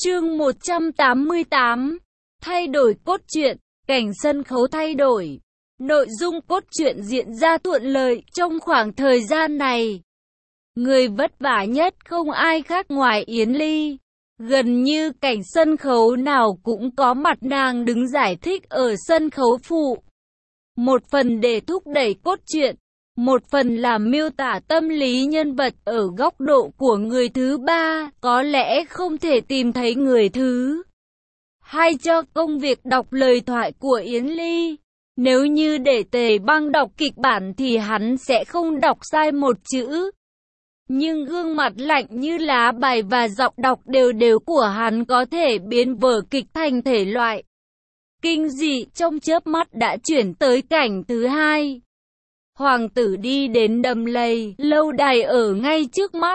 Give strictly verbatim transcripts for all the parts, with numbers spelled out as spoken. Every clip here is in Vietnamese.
Chương một trăm tám mươi tám. Thay đổi cốt truyện, cảnh sân khấu thay đổi. Nội dung cốt truyện diễn ra thuận lợi trong khoảng thời gian này. Người vất vả nhất không ai khác ngoài Yến Ly. Gần như cảnh sân khấu nào cũng có mặt nàng đứng giải thích ở sân khấu phụ. Một phần để thúc đẩy cốt truyện, một phần là miêu tả tâm lý nhân vật ở góc độ của người thứ ba, có lẽ không thể tìm thấy người thứ hai cho công việc đọc lời thoại của Yến Ly. Nếu như để Tề Băng đọc kịch bản thì hắn sẽ không đọc sai một chữ. Nhưng gương mặt lạnh như lá bài và giọng đọc đều đều của hắn có thể biến vở kịch thành thể loại kinh dị, trong chớp mắt đã chuyển tới cảnh thứ hai. Hoàng tử đi đến đầm lầy, lâu đài ở ngay trước mắt.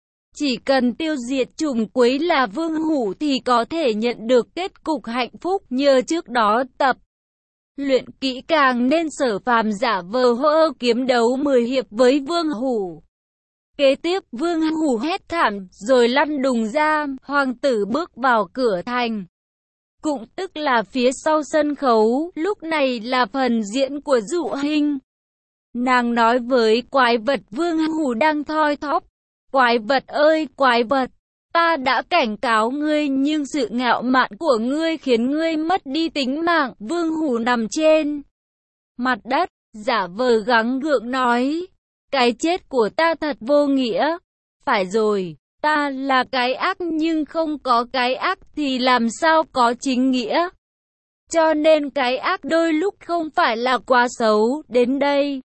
Chỉ cần tiêu diệt trùng quấy là Vương Hủ thì có thể nhận được kết cục hạnh phúc. Nhờ trước đó tập luyện kỹ càng nên Sở Phàm giả vờ hô kiếm đấu mười hiệp với Vương Hủ. Kế tiếp Vương Hủ hét thảm rồi lăn đùng ra, hoàng tử bước vào cửa thành. Cũng tức là phía sau sân khấu, lúc này là phần diễn của Dụ Hinh. Nàng nói với quái vật Vương Hủ đang thoi thóp: "Quái vật ơi quái vật, ta đã cảnh cáo ngươi nhưng sự ngạo mạn của ngươi khiến ngươi mất đi tính mạng." Vương Hủ nằm trên mặt đất, giả vờ gắng gượng nói: "Cái chết của ta thật vô nghĩa." "Phải rồi, ta là cái ác nhưng không có cái ác thì làm sao có chính nghĩa. Cho nên cái ác đôi lúc không phải là quá xấu." Đến đây,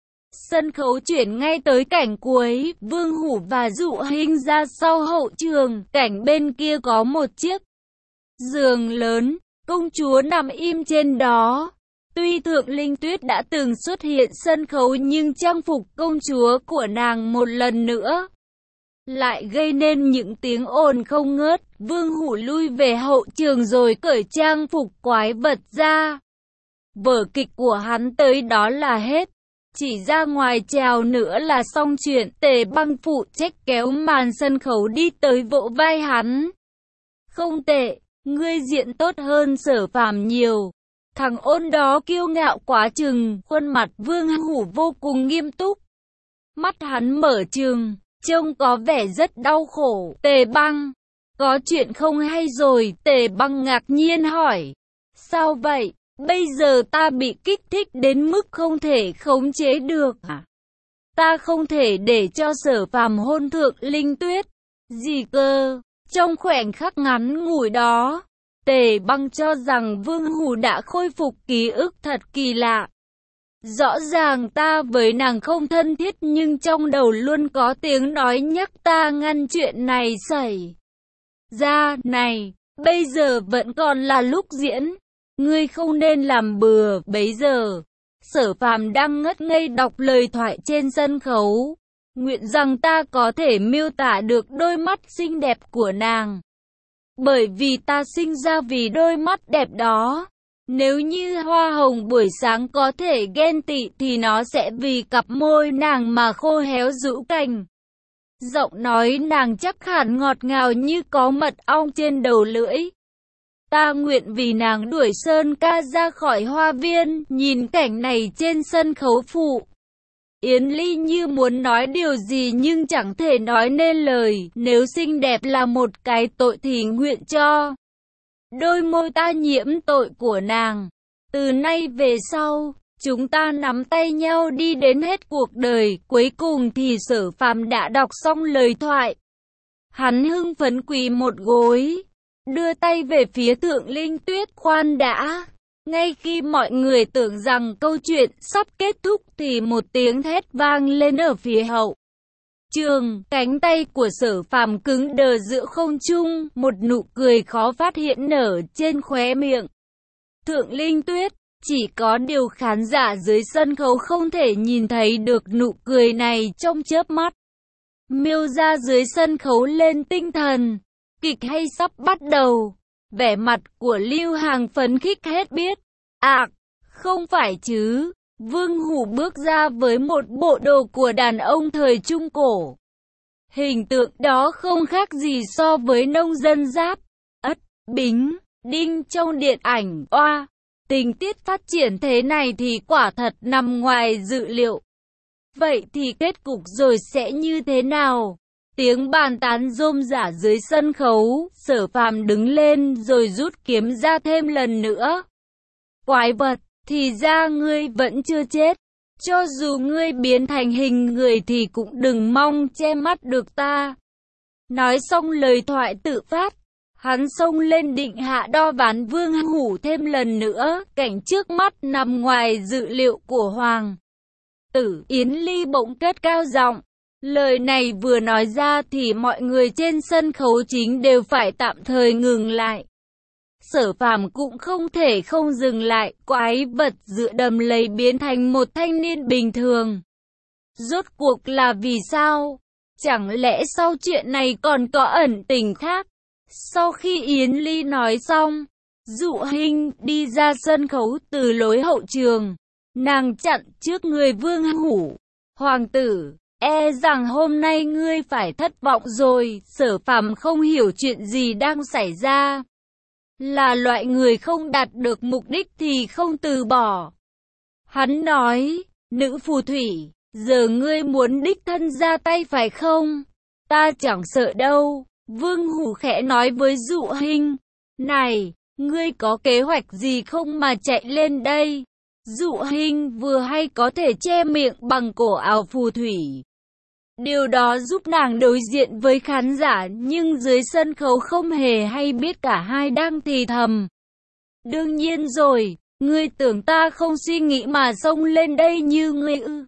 sân khấu chuyển ngay tới cảnh cuối, Vương Hủ và Dụ Hinh ra sau hậu trường, cảnh bên kia có một chiếc giường lớn, công chúa nằm im trên đó. Tuy Thượng Linh Tuyết đã từng xuất hiện sân khấu nhưng trang phục công chúa của nàng một lần nữa lại gây nên những tiếng ồn không ngớt. Vương Hủ lui về hậu trường rồi cởi trang phục quái vật ra. Vở kịch của hắn tới đó là hết. Chỉ ra ngoài trèo nữa là xong chuyện. Tề Băng phụ trách kéo màn sân khấu đi tới vỗ vai hắn: "Không tệ, ngươi diễn tốt hơn Sở Phàm nhiều." Thằng ôn đó kiêu ngạo quá chừng. Khuôn mặt Vương Hủ vô cùng nghiêm túc, mắt hắn mở trừng, trông có vẻ rất đau khổ. "Tề Băng, có chuyện không hay rồi?" Tề Băng ngạc nhiên hỏi. "Sao vậy? Bây giờ ta bị kích thích đến mức không thể khống chế được à? Ta không thể để cho Sở Phàm hôn Thượng Linh Tuyết." "Gì cơ?" Trong khoảnh khắc ngắn ngủi đó, Tề Băng cho rằng Vương Hủ đã khôi phục ký ức thật kỳ lạ. Rõ ràng ta với nàng không thân thiết nhưng trong đầu luôn có tiếng nói nhắc ta ngăn chuyện này xảy ra. "Này, bây giờ vẫn còn là lúc diễn. Ngươi không nên làm bừa." Bấy giờ, Sở Phàm đang ngất ngây đọc lời thoại trên sân khấu. "Nguyện rằng ta có thể miêu tả được đôi mắt xinh đẹp của nàng. Bởi vì ta sinh ra vì đôi mắt đẹp đó. Nếu như hoa hồng buổi sáng có thể ghen tị thì nó sẽ vì cặp môi nàng mà khô héo rũ cành." Giọng nói nàng chắc hẳn ngọt ngào như có mật ong trên đầu lưỡi. "Ta nguyện vì nàng đuổi Sơn ca ra khỏi hoa viên." Nhìn cảnh này trên sân khấu phụ, Yến Ly như muốn nói điều gì nhưng chẳng thể nói nên lời. "Nếu xinh đẹp là một cái tội thì nguyện cho đôi môi ta nhiễm tội của nàng. Từ nay về sau, chúng ta nắm tay nhau đi đến hết cuộc đời." Cuối cùng thì Sở Phàm đã đọc xong lời thoại. Hắn hưng phấn quỳ một gối, đưa tay về phía Thượng Linh Tuyết. "Khoan đã." Ngay khi mọi người tưởng rằng câu chuyện sắp kết thúc thì một tiếng thét vang lên ở phía hậu trường. Cánh tay của Sở Phàm cứng đờ giữa không trung, một nụ cười khó phát hiện nở trên khóe miệng Thượng Linh Tuyết. Chỉ có điều khán giả dưới sân khấu không thể nhìn thấy được nụ cười này. Trong chớp mắt, miêu ra dưới sân khấu lên tinh thần. Kịch hay sắp bắt đầu. Vẻ mặt của Lưu Hàng phấn khích hết biết. "À, không phải chứ." Vương Hủ bước ra với một bộ đồ của đàn ông thời Trung Cổ. Hình tượng đó không khác gì so với nông dân giáp. Bính, đinh trong điện ảnh, oa. Tình tiết phát triển thế này thì quả thật nằm ngoài dự liệu. Vậy thì kết cục rồi sẽ như thế nào? Tiếng bàn tán rôm rả dưới sân khấu, Sở Phàm đứng lên rồi rút kiếm ra thêm lần nữa. Quái vật, thì ra ngươi vẫn chưa chết. Cho dù ngươi biến thành hình người thì cũng đừng mong che mắt được ta. Nói xong lời thoại tự phát, hắn xông lên định hạ đo ván Vương Hủ thêm lần nữa, cảnh trước mắt nằm ngoài dự liệu của Hoàng tử. Yến Ly bỗng cất cao giọng. Lời này vừa nói ra thì mọi người trên sân khấu chính đều phải tạm thời ngừng lại. Sở Phàm cũng không thể không dừng lại, quái vật dựa đầm lầy biến thành một thanh niên bình thường. Rốt cuộc là vì sao? Chẳng lẽ sau chuyện này còn có ẩn tình khác? Sau khi Yến Ly nói xong, Dụ Hinh đi ra sân khấu từ lối hậu trường. Nàng chặn trước người Vương Hủ. Hoàng tử, e rằng hôm nay ngươi phải thất vọng rồi. Sở Phàm không hiểu chuyện gì đang xảy ra. Là loại người không đạt được mục đích thì không từ bỏ. Hắn nói, nữ phù thủy, giờ ngươi muốn đích thân ra tay phải không? Ta chẳng sợ đâu. Vương Hủ khẽ nói với Dụ Hinh. Này, ngươi có kế hoạch gì không mà chạy lên đây? Dụ Hinh vừa hay có thể che miệng bằng cổ áo phù thủy. Điều đó giúp nàng đối diện với khán giả, nhưng dưới sân khấu không hề hay biết cả hai đang thì thầm. Đương nhiên rồi, ngươi tưởng ta không suy nghĩ mà xông lên đây như ngươi ư?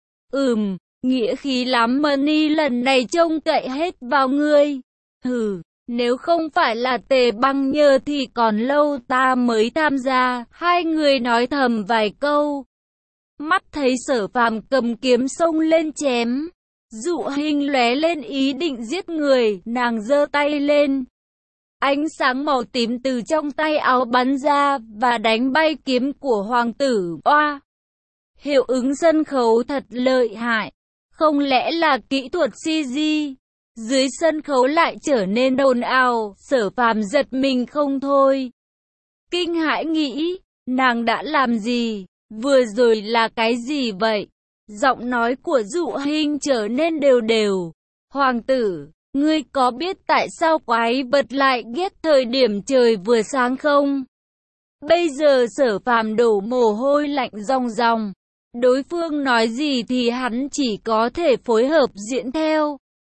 Ừm, nghĩa khí lắm, Money lần này trông cậy hết vào ngươi. Hừ, nếu không phải là Tề Băng nhờ thì còn lâu ta mới tham gia. Hai người nói thầm vài câu. Mắt thấy Sở Phàm cầm kiếm xông lên chém. Dụ Hinh lóe lên ý định giết người, nàng giơ tay lên. Ánh sáng màu tím từ trong tay áo bắn ra và đánh bay kiếm của hoàng tử. Oa! Hiệu ứng sân khấu thật lợi hại. Không lẽ là kỹ thuật xê giê? Dưới sân khấu lại trở nên ồn ào, Sở Phàm giật mình không thôi. Kinh hãi nghĩ, nàng đã làm gì? Vừa rồi là cái gì vậy? Giọng nói của Dụ Hinh trở nên đều đều. Hoàng tử, ngươi có biết tại sao quái vật lại ghét thời điểm trời vừa sáng không? Bây giờ Sở Phàm đổ mồ hôi lạnh ròng ròng. Đối phương nói gì thì hắn chỉ có thể phối hợp diễn theo.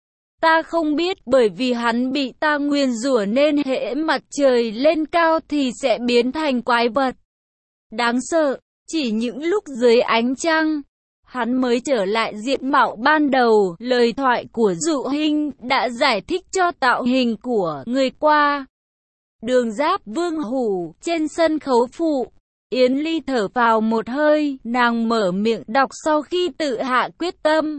Ta không biết, bởi vì hắn bị ta nguyền rủa nên hễ mặt trời lên cao thì sẽ biến thành quái vật. Đáng sợ, chỉ những lúc dưới ánh trăng, hắn mới trở lại diện mạo ban đầu. Lời thoại của Dụ Hinh đã giải thích cho tạo hình của người qua. Đường Giáp Vương Hủ, trên sân khấu phụ. Yến Ly thở vào một hơi, nàng mở miệng đọc sau khi tự hạ quyết tâm.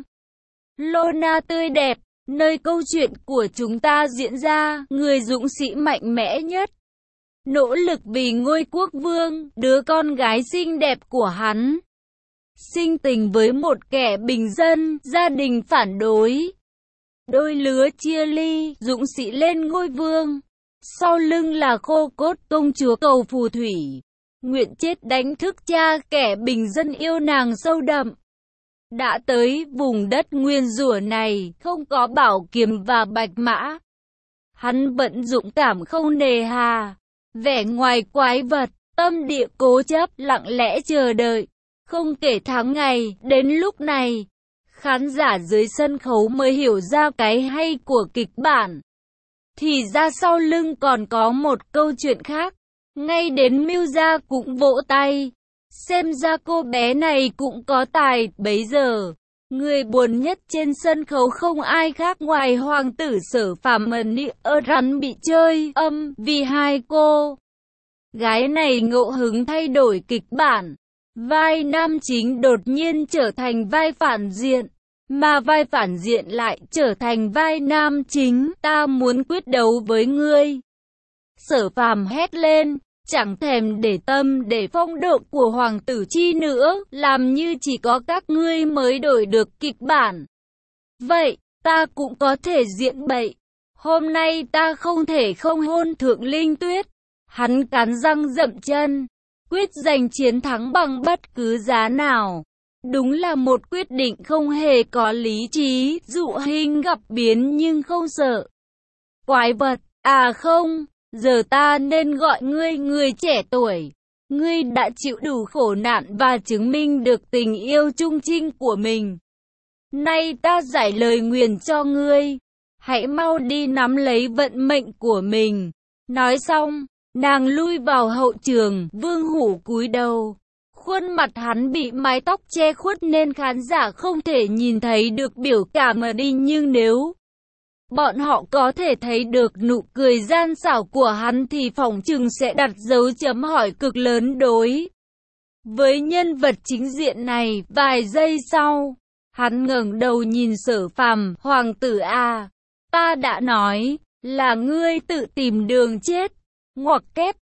Lona tươi đẹp, nơi câu chuyện của chúng ta diễn ra, người dũng sĩ mạnh mẽ nhất. Nỗ lực vì ngôi quốc vương, đứa con gái xinh đẹp của hắn. Sinh tình với một kẻ bình dân, gia đình phản đối. Đôi lứa chia ly, dũng sĩ lên ngôi vương. Sau lưng là khô cốt công chúa cầu phù thủy. Nguyện chết đánh thức cha, kẻ bình dân yêu nàng sâu đậm. Đã tới vùng đất nguyên rủa này, không có bảo kiếm và bạch mã. Hắn vẫn dũng cảm không nề hà. Vẻ ngoài quái vật, tâm địa cố chấp, lặng lẽ chờ đợi. Không kể tháng ngày, đến lúc này, khán giả dưới sân khấu mới hiểu ra cái hay của kịch bản. Thì ra sau lưng còn có một câu chuyện khác. Ngay đến Mưu Gia cũng vỗ tay. Xem ra cô bé này cũng có tài. Bấy giờ, người buồn nhất trên sân khấu không ai khác ngoài hoàng tử Sở Phàm. Ở rắn bị chơi âm vì hai cô gái này ngẫu hứng thay đổi kịch bản. Vai nam chính đột nhiên trở thành vai phản diện, mà vai phản diện lại trở thành vai nam chính. Ta muốn quyết đấu với ngươi. Sở Phàm hét lên, chẳng thèm để tâm để phong độ của hoàng tử chi nữa, làm như chỉ có các ngươi mới đổi được kịch bản. Vậy, ta cũng có thể diễn bậy. Hôm nay ta không thể không hôn Thượng Linh Tuyết. Hắn cắn răng dậm chân, quyết giành chiến thắng bằng bất cứ giá nào. Đúng là một quyết định không hề có lý trí, dụ hình gặp biến nhưng không sợ. Quái vật, à không, giờ ta nên gọi ngươi người trẻ tuổi. Ngươi đã chịu đủ khổ nạn và chứng minh được tình yêu trung trinh của mình. Nay ta giải lời nguyền cho ngươi. Hãy mau đi nắm lấy vận mệnh của mình. Nói xong, nàng lui vào hậu trường, Vương Hủ cúi đầu. Khuôn mặt hắn bị mái tóc che khuất nên khán giả không thể nhìn thấy được biểu cảm ở đi, nhưng nếu bọn họ có thể thấy được nụ cười gian xảo của hắn thì phỏng chừng sẽ đặt dấu chấm hỏi cực lớn đối với nhân vật chính diện này. Vài giây sau, hắn ngẩng đầu nhìn Sở Phàm, hoàng tử à, ta đã nói là ngươi tự tìm đường chết. Ngoặc kép.